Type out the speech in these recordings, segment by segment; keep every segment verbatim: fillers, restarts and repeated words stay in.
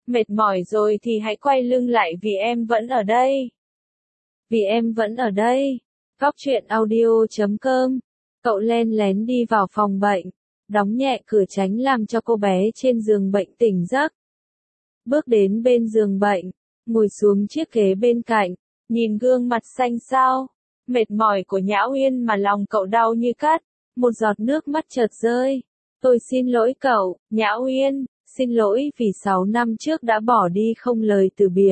Mệt mỏi rồi thì hãy quay lưng lại vì em vẫn ở đây. Vì em vẫn ở đây. Góc truyện audio chấm com. Cậu len lén đi vào phòng bệnh, đóng nhẹ cửa tránh làm cho cô bé trên giường bệnh tỉnh giấc. Bước đến bên giường bệnh, ngồi xuống chiếc ghế bên cạnh, nhìn gương mặt xanh xao, mệt mỏi của Nhã Uyên mà lòng cậu đau như cắt, một giọt nước mắt chợt rơi. Tôi xin lỗi cậu, Nhã Uyên, xin lỗi vì sáu năm trước đã bỏ đi không lời từ biệt.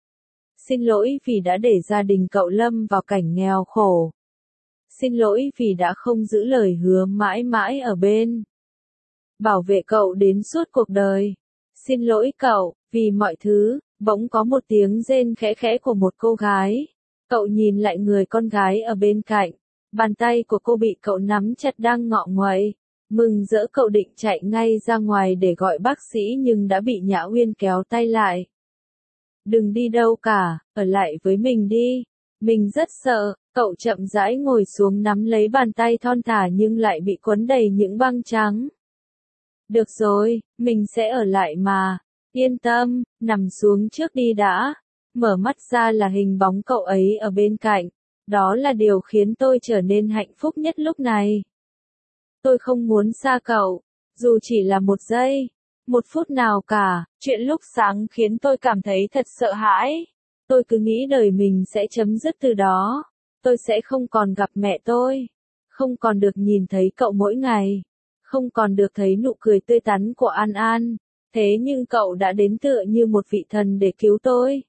Xin lỗi vì đã để gia đình cậu lâm vào cảnh nghèo khổ. Xin lỗi vì đã không giữ lời hứa mãi mãi ở bên, bảo vệ cậu đến suốt cuộc đời. Xin lỗi cậu, vì mọi thứ. Bỗng có một tiếng rên khẽ khẽ của một cô gái. Cậu nhìn lại người con gái ở bên cạnh. Bàn tay của cô bị cậu nắm chặt đang ngọ nguậy. Mừng rỡ cậu định chạy ngay ra ngoài để gọi bác sĩ nhưng đã bị Nhã Uyên kéo tay lại. Đừng đi đâu cả, ở lại với mình đi. Mình rất sợ. Cậu chậm rãi ngồi xuống nắm lấy bàn tay thon thả nhưng lại bị quấn đầy những băng trắng. Được rồi, mình sẽ ở lại mà. Yên tâm, nằm xuống trước đi đã. Mở mắt ra là hình bóng cậu ấy ở bên cạnh. Đó là điều khiến tôi trở nên hạnh phúc nhất lúc này. Tôi không muốn xa cậu, dù chỉ là một giây, một phút nào cả. Chuyện lúc sáng khiến tôi cảm thấy thật sợ hãi. Tôi cứ nghĩ đời mình sẽ chấm dứt từ đó. Tôi sẽ không còn gặp mẹ tôi. Không còn được nhìn thấy cậu mỗi ngày. Không còn được thấy nụ cười tươi tắn của An An. Thế nhưng cậu đã đến tựa như một vị thần để cứu tôi.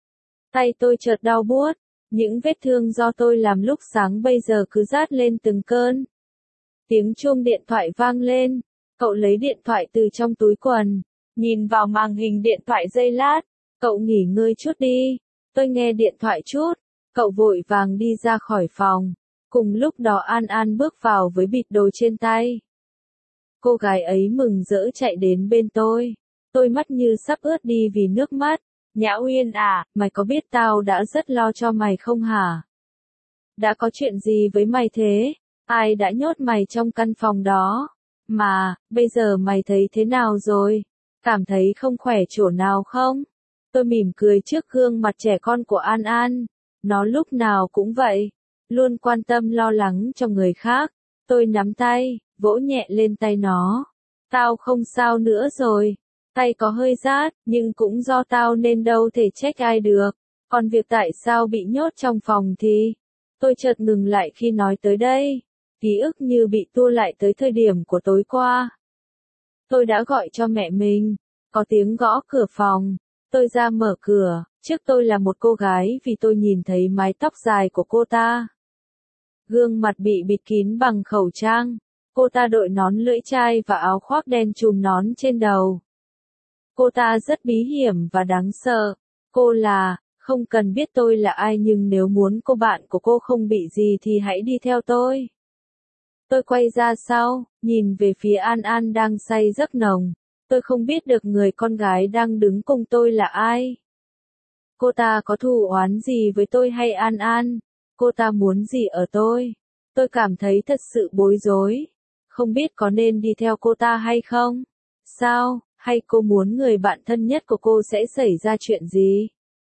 Tay tôi chợt đau buốt. Những vết thương do tôi làm lúc sáng bây giờ cứ rát lên từng cơn. Tiếng chuông điện thoại vang lên. Cậu lấy điện thoại từ trong túi quần. Nhìn vào màn hình điện thoại giây lát. Cậu nghỉ ngơi chút đi. Tôi nghe điện thoại chút. Cậu vội vàng đi ra khỏi phòng. Cùng lúc đó An An bước vào với bịt đồ trên tay. Cô gái ấy mừng rỡ chạy đến bên tôi. Tôi mắt như sắp ướt đi vì nước mắt. Nhã Uyên à, mày có biết tao đã rất lo cho mày không hả? Đã có chuyện gì với mày thế? Ai đã nhốt mày trong căn phòng đó? Mà, bây giờ mày thấy thế nào rồi? Cảm thấy không khỏe chỗ nào không? Tôi mỉm cười trước gương mặt trẻ con của An An. Nó lúc nào cũng vậy. Luôn quan tâm lo lắng cho người khác. Tôi nắm tay, vỗ nhẹ lên tay nó. Tao không sao nữa rồi. Tay có hơi rát, nhưng cũng do tao nên đâu thể trách ai được. Còn việc tại sao bị nhốt trong phòng thì... Tôi chợt ngừng lại khi nói tới đây. Ký ức như bị tua lại tới thời điểm của tối qua. Tôi đã gọi cho mẹ mình. Có tiếng gõ cửa phòng. Tôi ra mở cửa. Trước tôi là một cô gái vì tôi nhìn thấy mái tóc dài của cô ta. Gương mặt bị bịt kín bằng khẩu trang. Cô ta đội nón lưỡi chai và áo khoác đen trùm nón trên đầu. Cô ta rất bí hiểm và đáng sợ. Cô là, không cần biết tôi là ai nhưng nếu muốn cô bạn của cô không bị gì thì hãy đi theo tôi. Tôi quay ra sau, nhìn về phía An An đang say giấc nồng. Tôi không biết được người con gái đang đứng cùng tôi là ai. Cô ta có thù oán gì với tôi hay An An? Cô ta muốn gì ở tôi? Tôi cảm thấy thật sự bối rối. Không biết có nên đi theo cô ta hay không? Sao? Hay cô muốn người bạn thân nhất của cô sẽ xảy ra chuyện gì?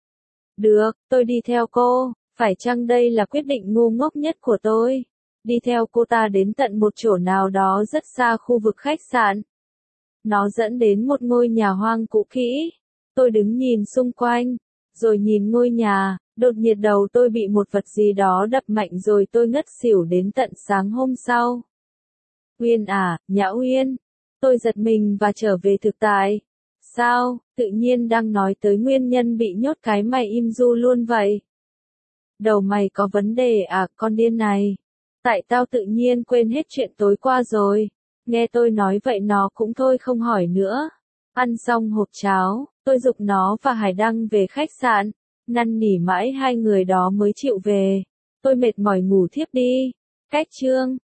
Được, tôi đi theo cô. Phải chăng đây là quyết định ngu ngốc nhất của tôi? Đi theo cô ta đến tận một chỗ nào đó rất xa khu vực khách sạn. Nó dẫn đến một ngôi nhà hoang cũ kỹ. Tôi đứng nhìn xung quanh, rồi nhìn ngôi nhà. Đột nhiên đầu tôi bị một vật gì đó đập mạnh rồi tôi ngất xỉu đến tận sáng hôm sau. Uyên à, Nhã Uyên. Tôi giật mình và trở về thực tại. Sao, tự nhiên đang nói tới nguyên nhân bị nhốt cái mày im ru luôn vậy? Đầu mày có vấn đề à, con điên này? Tại tao tự nhiên quên hết chuyện tối qua rồi. Nghe tôi nói vậy nó cũng thôi không hỏi nữa. Ăn xong hộp cháo, tôi giục nó và Hải Đăng về khách sạn. Năn nỉ mãi hai người đó mới chịu về. Tôi mệt mỏi ngủ thiếp đi. Cách chương